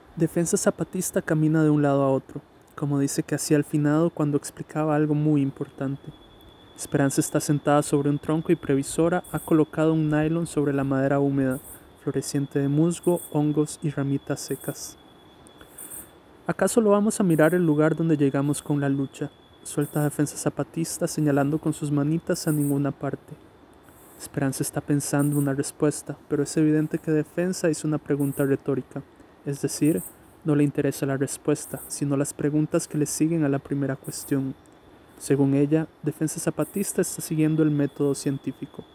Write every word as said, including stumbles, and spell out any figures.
Defensa Zapatista camina de un lado a otro, como dice que hacía al finado cuando explicaba algo muy importante. Esperanza está sentada sobre un tronco y Previsora ha colocado un nylon sobre la madera húmeda, floreciente de musgo, hongos y ramitas secas. ¿Acaso lo vamos a mirar el lugar donde llegamos con la lucha? Suelta Defensa Zapatista señalando con sus manitas a ninguna parte. Esperanza está pensando una respuesta, pero es evidente que Defensa hizo una pregunta retórica, es decir, no le interesa la respuesta, sino las preguntas que le siguen a la primera cuestión. Según ella, Defensa Zapatista está siguiendo el método científico.